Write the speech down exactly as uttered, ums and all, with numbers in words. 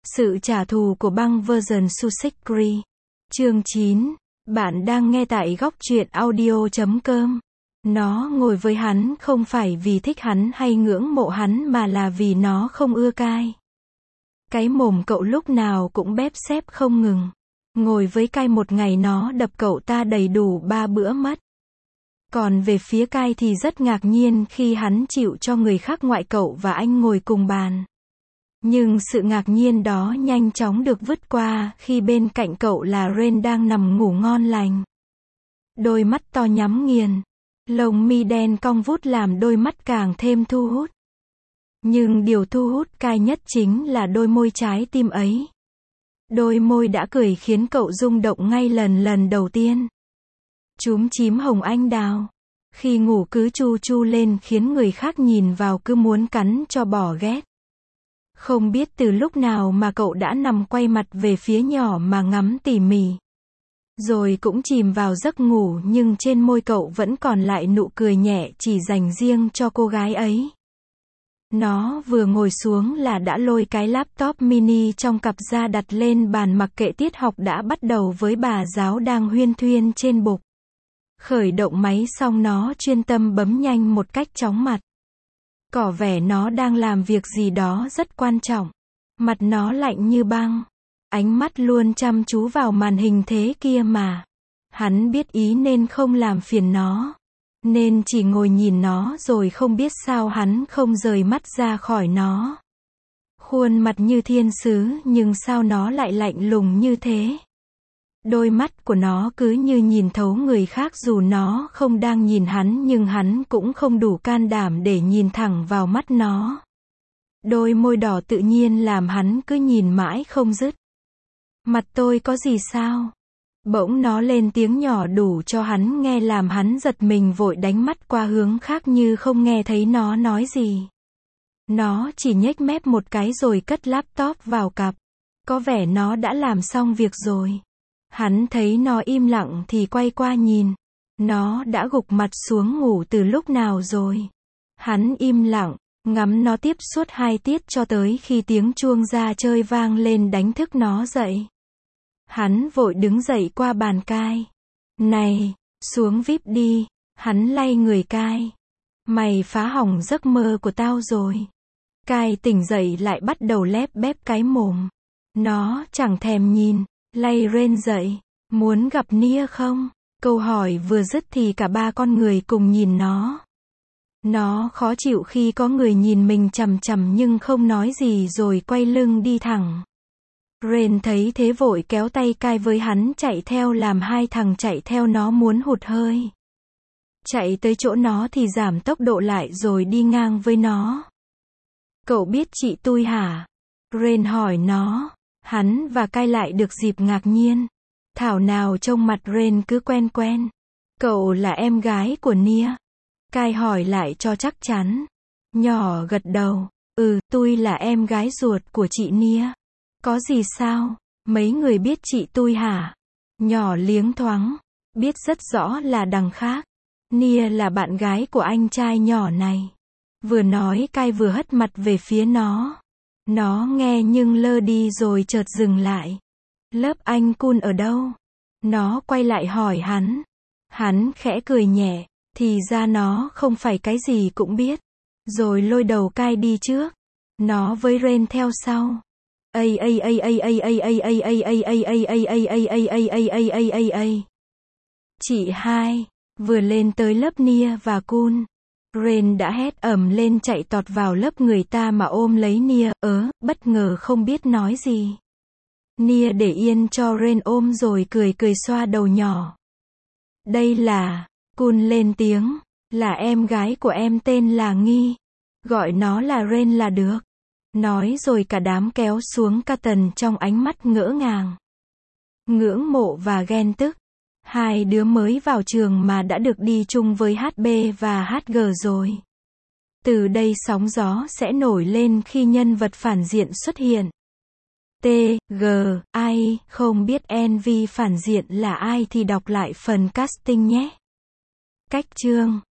Sự trả thù của băng version Susikri. Chương chín. Bạn đang nghe tại góc truyện audio chấm com. Nó ngồi với hắn không phải vì thích hắn hay ngưỡng mộ hắn mà là vì nó không ưa Kai. Cái mồm cậu lúc nào cũng bép xép không ngừng. Ngồi với Kai một ngày nó đập cậu ta đầy đủ ba bữa mất. Còn về phía Kai thì rất ngạc nhiên khi hắn chịu cho người khác ngoại cậu và anh ngồi cùng bàn. Nhưng sự ngạc nhiên đó nhanh chóng được vứt qua khi bên cạnh cậu là Ren đang nằm ngủ ngon lành. Đôi mắt to nhắm nghiền, lông mi đen cong vút làm đôi mắt càng thêm thu hút. Nhưng điều thu hút Kai nhất chính là đôi môi trái tim ấy. Đôi môi đã cười khiến cậu rung động ngay lần lần đầu tiên. Chúm chím hồng anh đào. Khi ngủ cứ chu chu lên khiến người khác nhìn vào cứ muốn cắn cho bỏ ghét. Không biết từ lúc nào mà cậu đã nằm quay mặt về phía nhỏ mà ngắm tỉ mỉ. Rồi cũng chìm vào giấc ngủ nhưng trên môi cậu vẫn còn lại nụ cười nhẹ chỉ dành riêng cho cô gái ấy. Nó vừa ngồi xuống là đã lôi cái laptop mini trong cặp ra đặt lên bàn mặc kệ tiết học đã bắt đầu với bà giáo đang huyên thuyên trên bục. Khởi động máy xong nó chuyên tâm bấm nhanh một cách chóng mặt. Có vẻ nó đang làm việc gì đó rất quan trọng. Mặt nó lạnh như băng. Ánh mắt luôn chăm chú vào màn hình thế kia mà. Hắn biết ý nên không làm phiền nó. Nên chỉ ngồi nhìn nó rồi không biết sao hắn không rời mắt ra khỏi nó. Khuôn mặt như thiên sứ nhưng sao nó lại lạnh lùng như thế. Đôi mắt của nó cứ như nhìn thấu người khác dù nó không đang nhìn hắn nhưng hắn cũng không đủ can đảm để nhìn thẳng vào mắt nó. Đôi môi đỏ tự nhiên làm hắn cứ nhìn mãi không dứt. Mặt tôi có gì sao? Bỗng nó lên tiếng nhỏ đủ cho hắn nghe làm hắn giật mình vội đánh mắt qua hướng khác như không nghe thấy nó nói gì. Nó chỉ nhếch mép một cái rồi cất laptop vào cặp. Có vẻ nó đã làm xong việc rồi. Hắn thấy nó im lặng thì quay qua nhìn. Nó đã gục mặt xuống ngủ từ lúc nào rồi. Hắn im lặng, ngắm nó tiếp suốt hai tiết cho tới khi tiếng chuông ra chơi vang lên đánh thức nó dậy. Hắn vội đứng dậy qua bàn Kai. Này, xuống víp đi. Hắn lay người Kai. Mày phá hỏng giấc mơ của tao rồi. Kai tỉnh dậy lại bắt đầu lép bép cái mồm. Nó chẳng thèm nhìn. Lay Ren dậy. Muốn gặp Nia không? Câu hỏi vừa dứt thì cả ba con người cùng nhìn nó. Nó khó chịu khi có người nhìn mình chằm chằm nhưng không nói gì rồi quay lưng đi thẳng. Ren thấy thế vội kéo tay Kai với hắn chạy theo làm hai thằng chạy theo nó muốn hụt hơi. Chạy tới chỗ nó thì giảm tốc độ lại rồi đi ngang với nó. Cậu biết chị tôi hả? Ren hỏi nó. Hắn và Kai lại được dịp ngạc nhiên. Thảo nào trông mặt Ren cứ quen quen. Cậu là em gái của Nia. Kai hỏi lại cho chắc chắn. Nhỏ gật đầu. Ừ, tôi là em gái ruột của chị Nia. Có gì sao? Mấy người biết chị tôi hả? Nhỏ liếng thoáng. Biết rất rõ là đằng khác. Nia là bạn gái của anh trai nhỏ này. Vừa nói Kai vừa hất mặt về phía nó. Nó nghe nhưng lơ đi rồi chợt dừng lại. Lớp anh Kun ở đâu? Nó quay lại hỏi hắn. Hắn khẽ cười nhẹ. Thì ra nó không phải cái gì cũng biết. Rồi lôi đầu Kai đi trước. Nó với Ren theo sau. A a a a a a a a a a a a a a a a a a a a. Chị hai vừa lên tới lớp Nia và Kun. Ren đã hét ầm lên chạy tọt vào lớp người ta mà ôm lấy Nia, ớ, bất ngờ không biết nói gì. Nia để yên cho Ren ôm rồi cười cười xoa đầu nhỏ. Đây là, Kun lên tiếng, là em gái của em tên là Nghi. Gọi nó là Ren là được. Nói rồi cả đám kéo xuống Carton trong ánh mắt ngỡ ngàng. Ngưỡng mộ và ghen tức. Hai đứa mới vào trường mà đã được đi chung với hát bê và hát giê rồi. Từ đây sóng gió sẽ nổi lên khi nhân vật phản diện xuất hiện. T, G, I, không biết en vê phản diện là ai thì đọc lại phần casting nhé. Cách chương